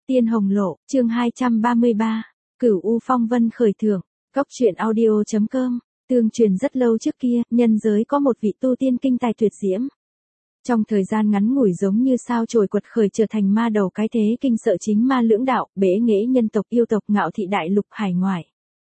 Tiên Hồng Lộ, chương 233, Cửu U Phong Vân khởi thưởng, Cóc truyện audio.com, tương truyền rất lâu trước kia, nhân giới có một vị tu tiên kinh tài tuyệt diễm. Trong thời gian ngắn ngủi giống như sao chổi quật khởi trở thành ma đầu cái thế kinh sợ chính ma lưỡng đạo, bế nghệ nhân tộc yêu tộc ngạo thị đại lục hải ngoại.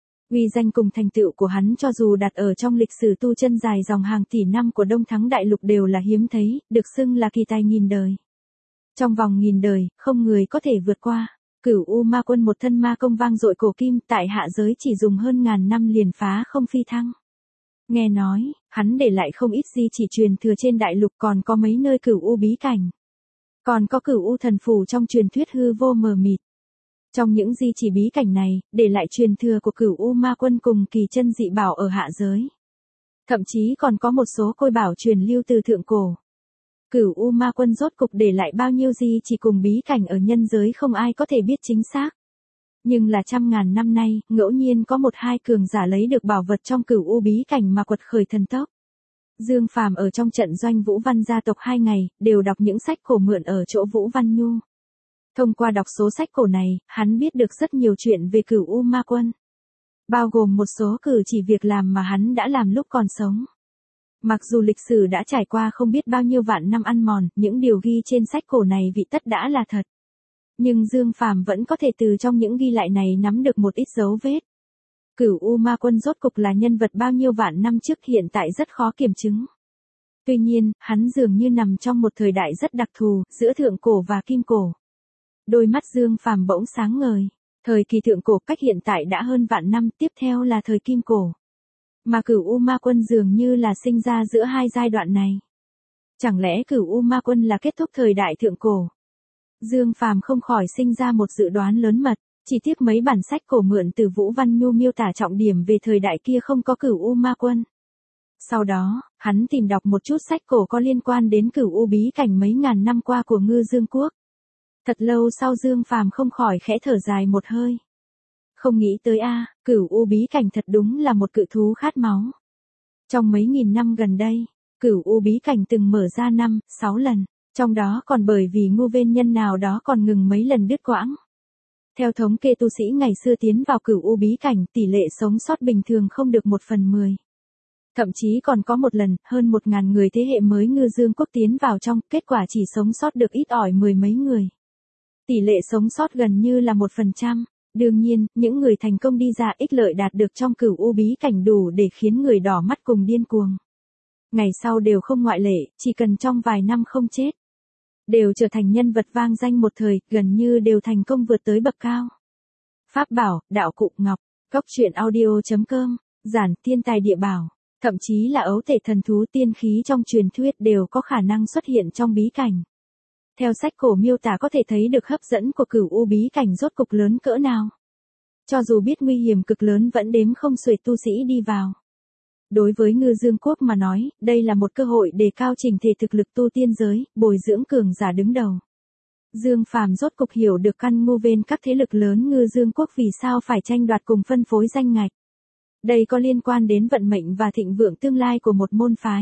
Uy danh cùng thành tựu của hắn cho dù đặt ở trong lịch sử tu chân dài dòng hàng tỷ năm của Đông Thắng đại lục đều là hiếm thấy, được xưng là kỳ tài nghìn đời. Trong vòng nghìn đời, không người có thể vượt qua. Cửu U Ma Quân một thân ma công vang dội cổ kim, tại hạ giới chỉ dùng hơn ngàn năm liền phá không phi thăng. Nghe nói, hắn để lại không ít di chỉ truyền thừa trên đại lục, còn có mấy nơi Cửu U bí cảnh. Còn có Cửu U thần phù trong truyền thuyết hư vô mờ mịt. Trong những di chỉ bí cảnh này, để lại truyền thừa của Cửu U Ma Quân cùng kỳ chân dị bảo ở hạ giới. Thậm chí còn có một số côi bảo truyền lưu từ thượng cổ. Cửu U Ma Quân rốt cục để lại bao nhiêu di chỉ cùng bí cảnh ở nhân giới không ai có thể biết chính xác. Nhưng là trăm ngàn năm nay, ngẫu nhiên có một hai cường giả lấy được bảo vật trong Cửu U bí cảnh mà quật khởi thần tốc. Dương Phàm ở trong trận doanh Vũ Văn gia tộc 2 ngày, đều đọc những sách cổ mượn ở chỗ Vũ Văn Nhu. Thông qua đọc số sách cổ này, hắn biết được rất nhiều chuyện về Cửu U Ma Quân. Bao gồm một số cử chỉ việc làm mà hắn đã làm lúc còn sống. Mặc dù lịch sử đã trải qua không biết bao nhiêu vạn năm ăn mòn, những điều ghi trên sách cổ này vị tất đã là thật. Nhưng Dương Phàm vẫn có thể từ trong những ghi lại này nắm được một ít dấu vết. Cửu U Ma Quân rốt cục là nhân vật bao nhiêu vạn năm trước hiện tại rất khó kiểm chứng. Tuy nhiên, hắn dường như nằm trong một thời đại rất đặc thù, giữa thượng cổ và kim cổ. Đôi mắt Dương Phàm bỗng sáng ngời. Thời kỳ thượng cổ cách hiện tại đã hơn vạn năm, tiếp theo là thời kim cổ. Mà Cửu U Ma Quân dường như là sinh ra giữa hai giai đoạn này. Chẳng lẽ Cửu U Ma Quân là kết thúc thời đại thượng cổ? Dương Phàm không khỏi sinh ra một dự đoán lớn mật, chỉ tiếc mấy bản sách cổ mượn từ Vũ Văn Nhu miêu tả trọng điểm về thời đại kia không có Cửu U Ma Quân. Sau đó, hắn tìm đọc một chút sách cổ có liên quan đến Cửu U bí cảnh mấy ngàn năm qua của Ngư Dương Quốc. Thật lâu sau Dương Phàm không khỏi khẽ thở dài một hơi. Không nghĩ tới Cửu U bí cảnh thật đúng là một cự thú khát máu. Trong mấy nghìn năm gần đây, Cửu U bí cảnh từng mở ra 5-6 lần, trong đó còn bởi vì ngu vên nhân nào đó còn ngừng mấy lần đứt quãng. Theo thống kê tu sĩ ngày xưa tiến vào Cửu U bí cảnh, tỷ lệ sống sót bình thường không được 1/10. Thậm chí còn có một lần, hơn 1000 người thế hệ mới Ngư Dương Quốc tiến vào trong, kết quả chỉ sống sót được ít ỏi 10 mấy người. Tỷ lệ sống sót gần như là 1%. Đương nhiên, những người thành công đi ra ích lợi đạt được trong Cửu U bí cảnh đủ để khiến người đỏ mắt cùng điên cuồng. Ngày sau đều không ngoại lệ, chỉ cần trong vài năm không chết. Đều trở thành nhân vật vang danh một thời, gần như đều thành công vượt tới bậc cao. Pháp bảo, đạo cụ ngọc, Cóc truyện audio.com, giản thiên tài địa bảo, thậm chí là ấu thể thần thú tiên khí trong truyền thuyết đều có khả năng xuất hiện trong bí cảnh. Theo sách cổ miêu tả có thể thấy được hấp dẫn của Cửu U bí cảnh rốt cục lớn cỡ nào. Cho dù biết nguy hiểm cực lớn vẫn đếm không xuể tu sĩ đi vào. Đối với Ngư Dương Quốc mà nói, đây là một cơ hội để cao trình thể thực lực tu tiên giới, bồi dưỡng cường giả đứng đầu. Dương Phàm rốt cục hiểu được căn ngu vên các thế lực lớn Ngư Dương Quốc vì sao phải tranh đoạt cùng phân phối danh ngạch. Đây có liên quan đến vận mệnh và thịnh vượng tương lai của một môn phái.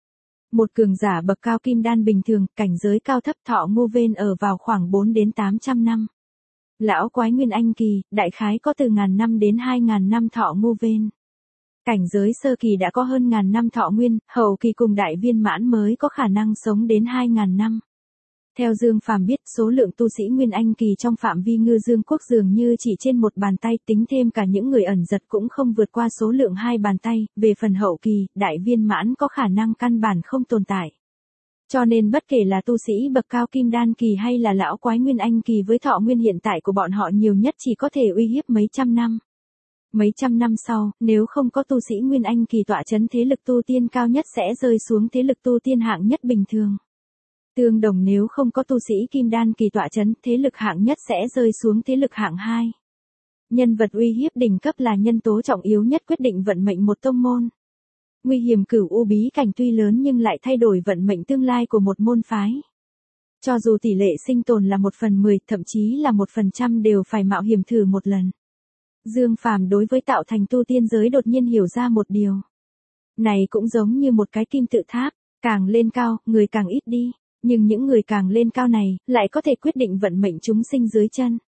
Một cường giả bậc cao kim đan bình thường, cảnh giới cao thấp thọ ngu vên ở vào khoảng 4 đến 800 năm. Lão quái nguyên anh kỳ, đại khái có từ 1000 năm đến 2000 năm thọ ngu vên. Cảnh giới sơ kỳ đã có hơn 1000 năm thọ nguyên, hậu kỳ cùng đại viên mãn mới có khả năng sống đến 2000 năm. Theo Dương Phàm biết, số lượng tu sĩ nguyên anh kỳ trong phạm vi Ngư Dương Quốc dường như chỉ trên một bàn tay, tính thêm cả những người ẩn giật cũng không vượt qua số lượng 2 bàn tay, về phần hậu kỳ, đại viên mãn có khả năng căn bản không tồn tại. Cho nên bất kể là tu sĩ bậc cao kim đan kỳ hay là lão quái nguyên anh kỳ với thọ nguyên hiện tại của bọn họ nhiều nhất chỉ có thể uy hiếp mấy trăm năm. Mấy trăm năm sau, nếu không có tu sĩ nguyên anh kỳ tọa chấn, thế lực tu tiên cao nhất sẽ rơi xuống thế lực tu tiên hạng nhất bình thường. Tương đồng nếu không có tu sĩ kim đan kỳ tọa chấn, thế lực hạng nhất sẽ rơi xuống thế lực hạng 2. Nhân vật uy hiếp đỉnh cấp là nhân tố trọng yếu nhất quyết định vận mệnh một tông môn. Nguy hiểm Cửu U bí cảnh tuy lớn nhưng lại thay đổi vận mệnh tương lai của một môn phái. Cho dù tỷ lệ sinh tồn là 1/10, thậm chí là 1% đều phải mạo hiểm thử một lần. Dương Phàm đối với tạo thành tu tiên giới đột nhiên hiểu ra một điều. Này cũng giống như một cái kim tự tháp, càng lên cao, người càng ít đi. Nhưng những người càng lên cao này, lại có thể quyết định vận mệnh chúng sinh dưới chân.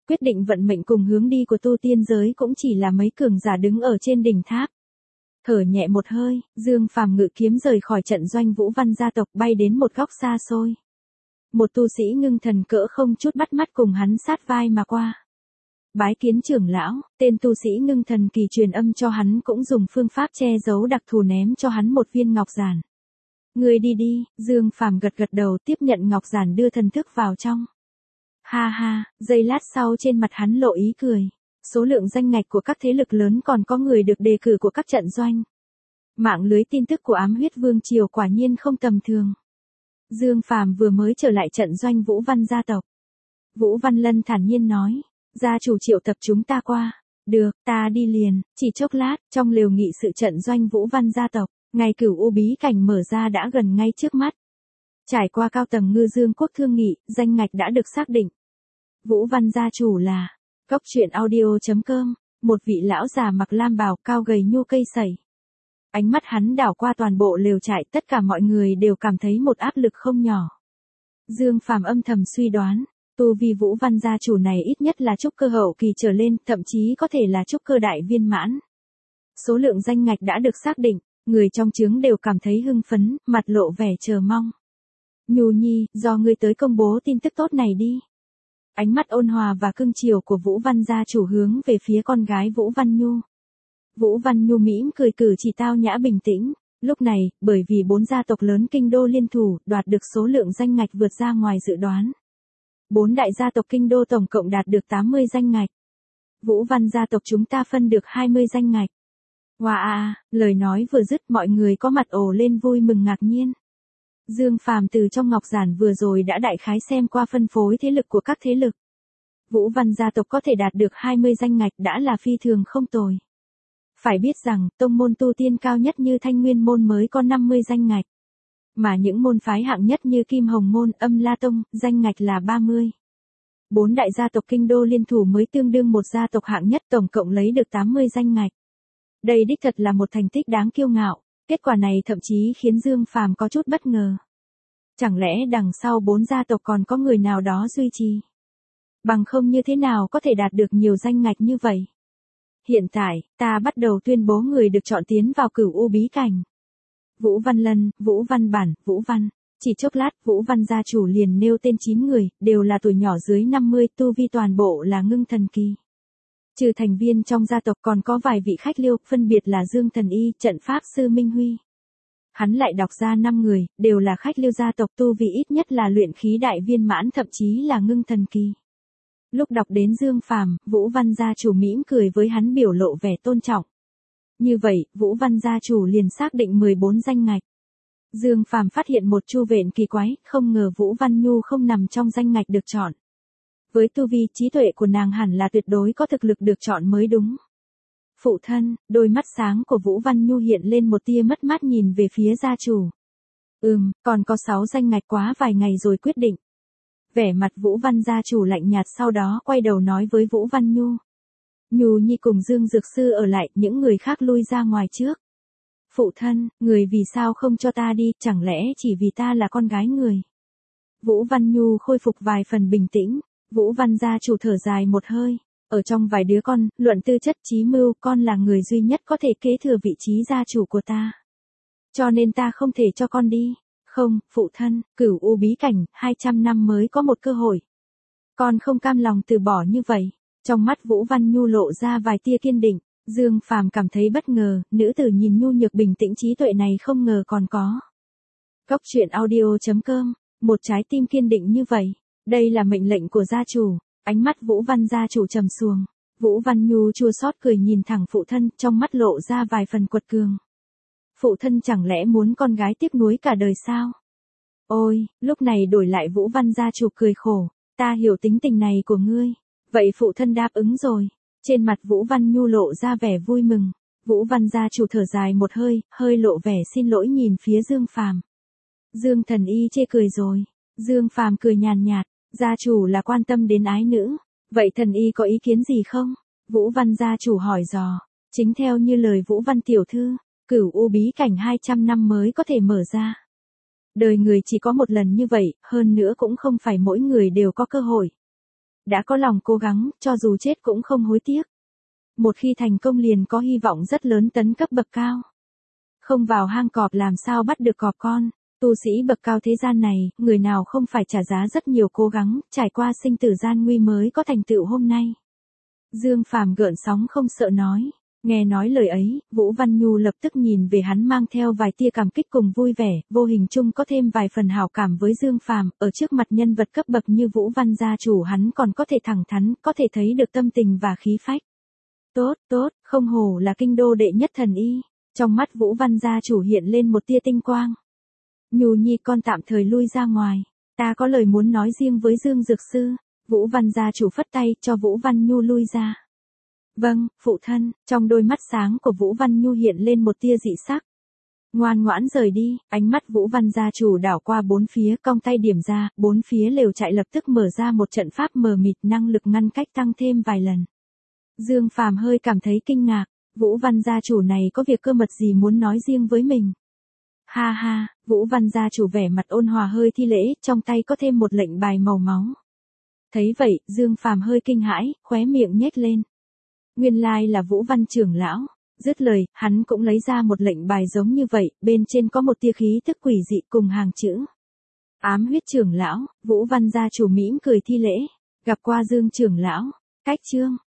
Quyết định vận mệnh cùng hướng đi của tu tiên giới cũng chỉ là mấy cường giả đứng ở trên đỉnh tháp. Thở nhẹ một hơi, Dương Phàm ngự kiếm rời khỏi trận doanh Vũ Văn gia tộc bay đến một góc xa xôi. Một tu sĩ ngưng thần cỡ không chút bắt mắt cùng hắn sát vai mà qua. Bái kiến trưởng lão, tên tu sĩ ngưng thần kỳ truyền âm cho hắn cũng dùng phương pháp che giấu đặc thù ném cho hắn một viên ngọc giản. Người đi đi, Dương Phàm gật gật đầu tiếp nhận ngọc giản đưa thần thức vào trong. Ha ha, giây lát sau trên mặt hắn lộ ý cười. Số lượng danh ngạch của các thế lực lớn còn có người được đề cử của các trận doanh. Mạng lưới tin tức của Ám Huyết Vương Triều quả nhiên không tầm thường. Dương Phàm vừa mới trở lại trận doanh Vũ Văn gia tộc. Vũ Văn Lân thản nhiên nói, gia chủ triệu tập chúng ta qua. Được, ta đi liền, chỉ chốc lát, trong lều nghị sự trận doanh Vũ Văn gia tộc, ngày Cửu U bí cảnh mở ra đã gần ngay trước mắt. Trải qua cao tầng Ngư Dương Quốc thương nghị, danh ngạch đã được xác định. Vũ Văn gia chủ là Cốc truyện audio.com, một vị lão già mặc lam bào cao gầy nhu cây sẩy. Ánh mắt hắn đảo qua toàn bộ lều trại, tất cả mọi người đều cảm thấy một áp lực không nhỏ. Dương Phàm âm thầm suy đoán, tu vi Vũ Văn gia chủ này ít nhất là trúc cơ hậu kỳ trở lên, thậm chí có thể là trúc cơ đại viên mãn. Số lượng danh ngạch đã được xác định, người trong trướng đều cảm thấy hưng phấn, mặt lộ vẻ chờ mong. Nhu Nhi, do ngươi tới công bố tin tức tốt này đi. Ánh mắt ôn hòa và cưng chiều của Vũ Văn gia chủ hướng về phía con gái Vũ Văn Nhu. Vũ Văn Nhu mỉm cười cử chỉ tao nhã bình tĩnh. Lúc này, bởi vì 4 gia tộc lớn kinh đô liên thủ, đoạt được số lượng danh ngạch vượt ra ngoài dự đoán. 4 đại gia tộc kinh đô tổng cộng đạt được 80 danh ngạch. Vũ Văn gia tộc chúng ta phân được 20 danh ngạch. Wow, lời nói vừa dứt mọi người có mặt ồ lên vui mừng ngạc nhiên. Dương Phàm từ trong ngọc giản vừa rồi đã đại khái xem qua phân phối thế lực của các thế lực. Vũ Văn gia tộc có thể đạt được 20 danh ngạch đã là phi thường không tồi. Phải biết rằng, tông môn tu tiên cao nhất như Thanh Nguyên môn mới có 50 danh ngạch. Mà những môn phái hạng nhất như Kim Hồng môn, Âm La tông, danh ngạch là 30. 4 đại gia tộc kinh đô liên thủ mới tương đương một gia tộc hạng nhất tổng cộng lấy được 80 danh ngạch. Đây đích thật là một thành tích đáng kiêu ngạo. Kết quả này thậm chí khiến Dương Phàm có chút bất ngờ. Chẳng lẽ đằng sau 4 gia tộc còn có người nào đó duy trì? Bằng không như thế nào có thể đạt được nhiều danh ngạch như vậy? Hiện tại, ta bắt đầu tuyên bố người được chọn tiến vào Cửu U bí cảnh. Vũ Văn Lân, Vũ Văn Bản, Vũ Văn. Chỉ chốc lát, Vũ Văn gia chủ liền nêu tên 9 người, đều là tuổi nhỏ dưới 50, tu vi toàn bộ là ngưng thần kỳ. Trừ thành viên trong gia tộc còn có vài vị khách liêu, phân biệt là Dương Thần Y, trận pháp sư Minh Huy. Hắn lại đọc ra 5 người, đều là khách liêu gia tộc tu vi ít nhất là luyện khí đại viên mãn thậm chí là ngưng thần kỳ. Lúc đọc đến Dương Phàm, Vũ Văn gia chủ mỉm cười với hắn biểu lộ vẻ tôn trọng. Như vậy, Vũ Văn gia chủ liền xác định 14 danh ngạch. Dương Phàm phát hiện một chu vện kỳ quái, không ngờ Vũ Văn Nhu không nằm trong danh ngạch được chọn. Với tu vi trí tuệ của nàng hẳn là tuyệt đối có thực lực được chọn mới đúng. Phụ thân, đôi mắt sáng của Vũ Văn Nhu hiện lên một tia mất mát nhìn về phía gia chủ. Còn có 6 danh ngạch quá vài ngày rồi quyết định. Vẻ mặt Vũ Văn gia chủ lạnh nhạt sau đó quay đầu nói với Vũ Văn Nhu. Nhu Nhi cùng Dương Dược Sư ở lại, những người khác lui ra ngoài trước. Phụ thân, người vì sao không cho ta đi, chẳng lẽ chỉ vì ta là con gái người? Vũ Văn Nhu khôi phục vài phần bình tĩnh. Vũ Văn gia chủ thở dài một hơi. Ở trong vài đứa con, luận tư chất trí mưu, con là người duy nhất có thể kế thừa vị trí gia chủ của ta. Cho nên ta không thể cho con đi. Không, phụ thân, Cửu U bí cảnh, 200 năm mới có một cơ hội. Con không cam lòng từ bỏ như vậy. Trong mắt Vũ Văn Nhu lộ ra vài tia kiên định. Dương Phàm cảm thấy bất ngờ, nữ tử nhìn nhu nhược bình tĩnh trí tuệ này không ngờ còn có. Cốc truyện audio.com, một trái tim kiên định như vậy. Đây là mệnh lệnh của gia chủ. Ánh mắt Vũ Văn gia chủ trầm xuống. Vũ Văn Nhu chua xót cười nhìn thẳng phụ thân, trong mắt lộ ra vài phần quật cường. Phụ thân chẳng lẽ muốn con gái tiếc nuối cả đời sao? Ôi, lúc này đổi lại Vũ Văn gia chủ cười khổ. Ta hiểu tính tình này của ngươi. Vậy phụ thân đáp ứng rồi. Trên mặt Vũ Văn Nhu lộ ra vẻ vui mừng. Vũ Văn gia chủ thở dài một hơi, hơi lộ vẻ xin lỗi nhìn phía Dương Phàm. Dương Thần Y chê cười rồi. Dương Phàm cười nhàn nhạt. Gia chủ là quan tâm đến ái nữ. Vậy Thần Y có ý kiến gì không? Vũ Văn gia chủ hỏi dò. Chính theo như lời Vũ Văn tiểu thư, Cửu U bí cảnh 200 năm mới có thể mở ra. Đời người chỉ có một lần như vậy, hơn nữa cũng không phải mỗi người đều có cơ hội. đã có lòng cố gắng, cho dù chết cũng không hối tiếc. Một khi thành công liền có hy vọng rất lớn tấn cấp bậc cao. Không vào hang cọp làm sao bắt được cọp con, tu sĩ bậc cao thế gian này, người nào không phải trả giá rất nhiều cố gắng, trải qua sinh tử gian nguy mới có thành tựu hôm nay. Dương Phàm gợn sóng không sợ nói, nghe nói lời ấy, Vũ Văn Nhu lập tức nhìn về hắn mang theo vài tia cảm kích cùng vui vẻ, vô hình chung có thêm vài phần hảo cảm với Dương Phàm, ở trước mặt nhân vật cấp bậc như Vũ Văn gia chủ hắn còn có thể thẳng thắn, có thể thấy được tâm tình và khí phách. Tốt, tốt, không hổ là kinh đô đệ nhất thần y. Trong mắt Vũ Văn gia chủ hiện lên một tia tinh quang. Nhu nhi con tạm thời lui ra ngoài, ta có lời muốn nói riêng với Dương Dược Sư. Vũ Văn gia chủ phất tay cho Vũ Văn Nhu lui ra. Vâng, phụ thân, trong đôi mắt sáng của Vũ Văn Nhu hiện lên một tia dị sắc. Ngoan ngoãn rời đi, ánh mắt Vũ Văn gia chủ đảo qua bốn phía, cong tay điểm ra, bốn phía lều trại lập tức mở ra một trận pháp mờ mịt, năng lực ngăn cách tăng thêm vài lần. Dương Phàm hơi cảm thấy kinh ngạc, Vũ Văn gia chủ này có việc cơ mật gì muốn nói riêng với mình. Ha ha, Vũ Văn gia chủ vẻ mặt ôn hòa hơi thi lễ, trong tay có thêm một lệnh bài màu máu. Thấy vậy, Dương Phàm hơi kinh hãi, khóe miệng nhếch lên. Nguyên lai là Vũ Văn trưởng lão. Dứt lời, hắn cũng lấy ra một lệnh bài giống như vậy, bên trên có một tia khí thức quỷ dị cùng hàng chữ. Ám huyết trưởng lão, Vũ Văn gia chủ mỉm cười thi lễ. Gặp qua Dương trưởng lão. Cách chương.